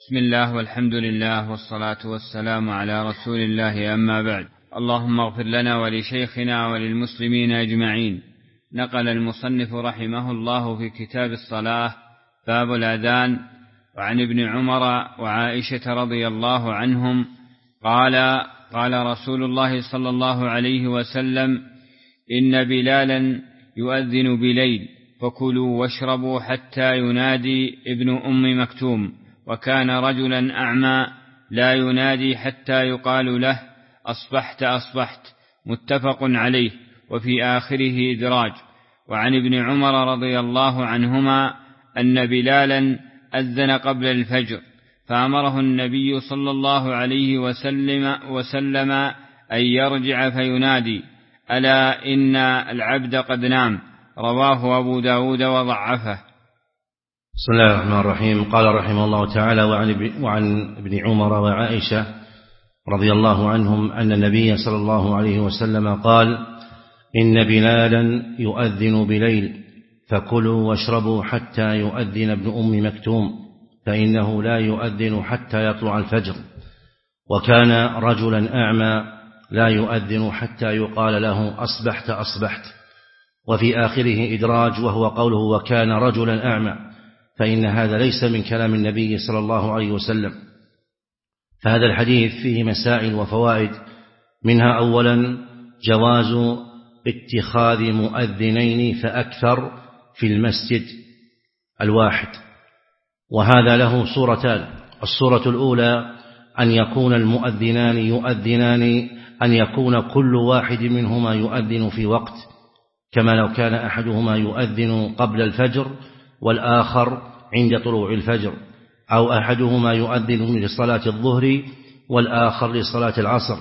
بسم الله والحمد لله والصلاة والسلام على رسول الله، أما بعد. اللهم اغفر لنا ولشيخنا وللمسلمين أجمعين. نقل المصنف رحمه الله في كتاب الصلاة باب الأذان وعن ابن عمر وعائشة رضي الله عنهم قال رسول الله صلى الله عليه وسلم: إن بلالا يؤذن بليل فكلوا واشربوا حتى ينادي ابن أم مكتوم، وكان رجلا أعمى لا ينادي حتى يقال له: أصبحت أصبحت. متفق عليه، وفي آخره إدراج. وعن ابن عمر رضي الله عنهما أن بلالا أذن قبل الفجر، فأمره النبي صلى الله عليه وسلم أن يرجع فينادي: ألا إن العبد قد نام. رواه أبو داود وضعفه. بسم الله الرحمن الرحيم. قال رحمه الله تعالى: وعن ابن عمر وعائشة رضي الله عنهم أن النبي صلى الله عليه وسلم قال: إن بلالا يؤذن بليل فكلوا واشربوا حتى يؤذن ابن أم مكتوم، فإنه لا يؤذن حتى يطلع الفجر. وكان رجلا أعمى لا يؤذن حتى يقال له: أصبحت أصبحت. وفي آخره إدراج، وهو قوله: وكان رجلا أعمى، فإن هذا ليس من كلام النبي صلى الله عليه وسلم. فهذا الحديث فيه مسائل وفوائد، منها أولا جواز اتخاذ مؤذنين فأكثر في المسجد الواحد، وهذا له صورتان. الصورة الأولى أن يكون المؤذنان يؤذنان، أن يكون كل واحد منهما يؤذن في وقت، كما لو كان أحدهما يؤذن قبل الفجر والآخر عند طلوع الفجر، أو أحدهما يؤذن لصلاة الظهر والآخر لصلاة العصر،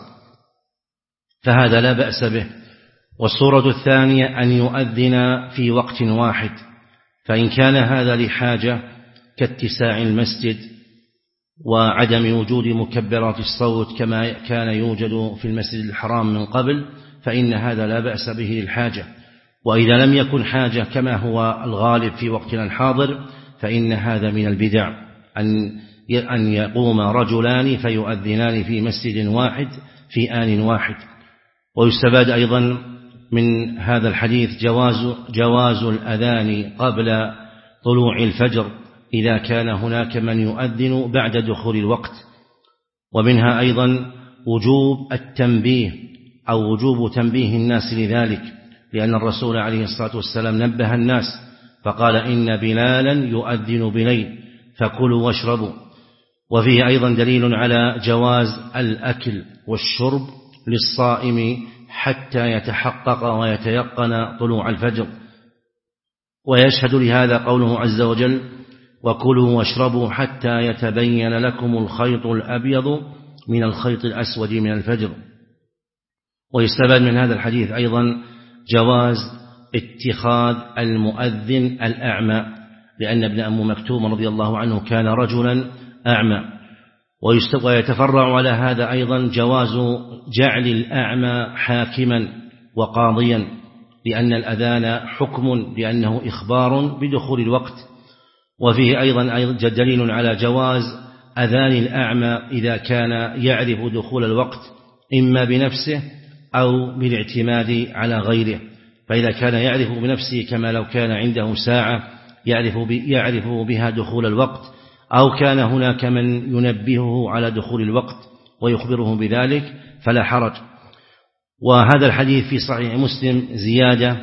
فهذا لا بأس به. والصورة الثانية أن يؤذن في وقت واحد، فإن كان هذا لحاجة كاتساع المسجد وعدم وجود مكبرات الصوت كما كان يوجد في المسجد الحرام من قبل، فإن هذا لا بأس به للحاجة. وإذا لم يكن حاجة كما هو الغالب في وقتنا الحاضر، فإن هذا من البدع أن يقوم رجلان فيؤذنان في مسجد واحد في آن واحد. ويستفاد أيضا من هذا الحديث جواز الأذان قبل طلوع الفجر إذا كان هناك من يؤذن بعد دخول الوقت. ومنها أيضا وجوب التنبيه أو وجوب تنبيه الناس لذلك، لأن الرسول عليه الصلاة والسلام نبه الناس فقال: إن بلالا يؤذن بليل فكلوا واشربوا. وفيه أيضا دليل على جواز الأكل والشرب للصائم حتى يتحقق ويتيقن طلوع الفجر. ويشهد لهذا قوله عز وجل: وكلوا واشربوا حتى يتبين لكم الخيط الأبيض من الخيط الأسود من الفجر. ويستفاد من هذا الحديث أيضا جواز اتخاذ المؤذن الأعمى، لأن ابن أم مكتوم رضي الله عنه كان رجلا أعمى. ويتفرع على هذا أيضا جواز جعل الأعمى حاكما وقاضيا، لأن الأذان حكم بأنه إخبار بدخول الوقت. وفيه أيضا دليل على جواز أذان الأعمى إذا كان يعرف دخول الوقت إما بنفسه أو بالاعتماد على غيره. فإذا كان يعرف بنفسه كما لو كان عنده ساعة يعرف بها دخول الوقت، أو كان هناك من ينبهه على دخول الوقت ويخبره بذلك، فلا حرج. وهذا الحديث في صحيح مسلم زيادة،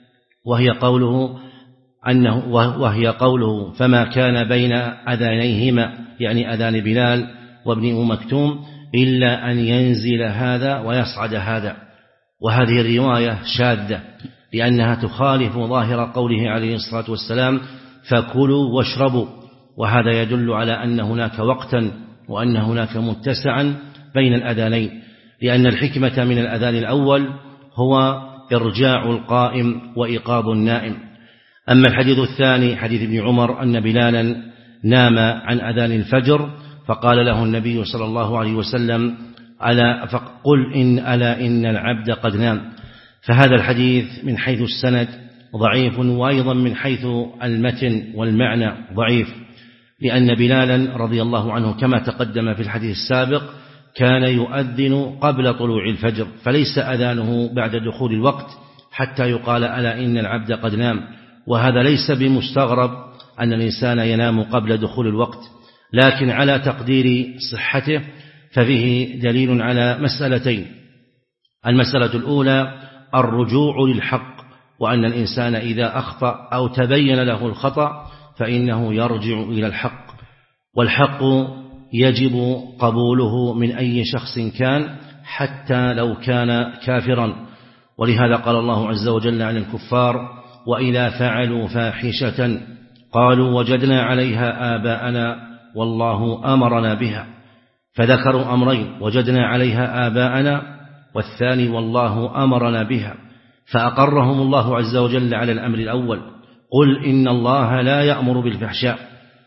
وهي قوله: فما كان بين أذانيهما، يعني أذان بلال وابن أم مكتوم، إلا أن ينزل هذا ويصعد هذا. وهذه الرواية شاذة لأنها تخالف ظاهر قوله عليه الصلاة والسلام: فكلوا واشربوا. وهذا يدل على أن هناك وقتا وأن هناك متسعا بين الأذانين، لأن الحكمة من الأذان الأول هو إرجاع القائم وإيقاظ النائم. أما الحديث الثاني حديث ابن عمر أن بلالا نام عن أذان الفجر فقال له النبي صلى الله عليه وسلم: فقل إن العبد قد نام. فهذا الحديث من حيث السند ضعيف، وأيضا من حيث المتن والمعنى ضعيف، لأن بلالا رضي الله عنه كما تقدم في الحديث السابق كان يؤذن قبل طلوع الفجر، فليس أذانه بعد دخول الوقت حتى يقال ألا إن العبد قد نام. وهذا ليس بمستغرب أن الإنسان ينام قبل دخول الوقت، لكن على تقدير صحته ففيه دليل على مسألتين. المسألة الأولى الرجوع للحق، وأن الإنسان إذا أخطأ أو تبين له الخطأ فإنه يرجع إلى الحق، والحق يجب قبوله من أي شخص كان حتى لو كان كافرا. ولهذا قال الله عز وجل عن الكفار: وإذا فعلوا فاحشة قالوا وجدنا عليها آباءنا والله أمرنا بها. فذكروا أمرين: وجدنا عليها آباءنا، والثاني والله أمرنا بها، فأقرهم الله عز وجل على الأمر الأول: قل إن الله لا يأمر بالفحشاء،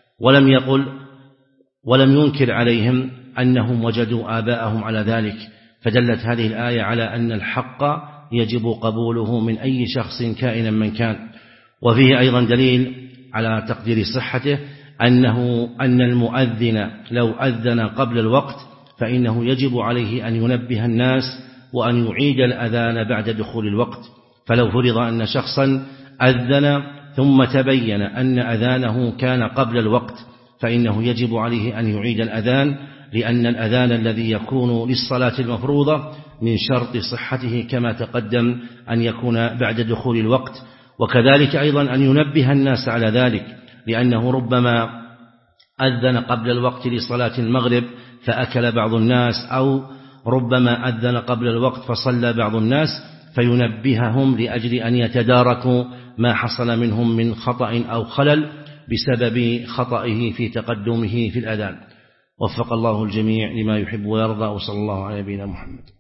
ولم ينكر عليهم أنهم وجدوا آباءهم على ذلك. فدلت هذه الآية على أن الحق يجب قبوله من أي شخص كائنا من كان. وفيه أيضا دليل على تقدير صحته أن المؤذن لو أذن قبل الوقت فإنه يجب عليه أن ينبه الناس وأن يعيد الأذان بعد دخول الوقت. فلو فرض أن شخصا أذن ثم تبين أن أذانه كان قبل الوقت فإنه يجب عليه أن يعيد الأذان، لأن الأذان الذي يكون للصلاة المفروضة من شرط صحته كما تقدم أن يكون بعد دخول الوقت. وكذلك أيضا أن ينبه الناس على ذلك، لأنه ربما أذن قبل الوقت لصلاة المغرب فأكل بعض الناس، أو ربما أذن قبل الوقت فصلى بعض الناس، فينبههم لأجل أن يتداركوا ما حصل منهم من خطأ أو خلل بسبب خطئه في تقدمه في الأذان. وفق الله الجميع لما يحب ويرضى، وصلى الله على نبينا محمد.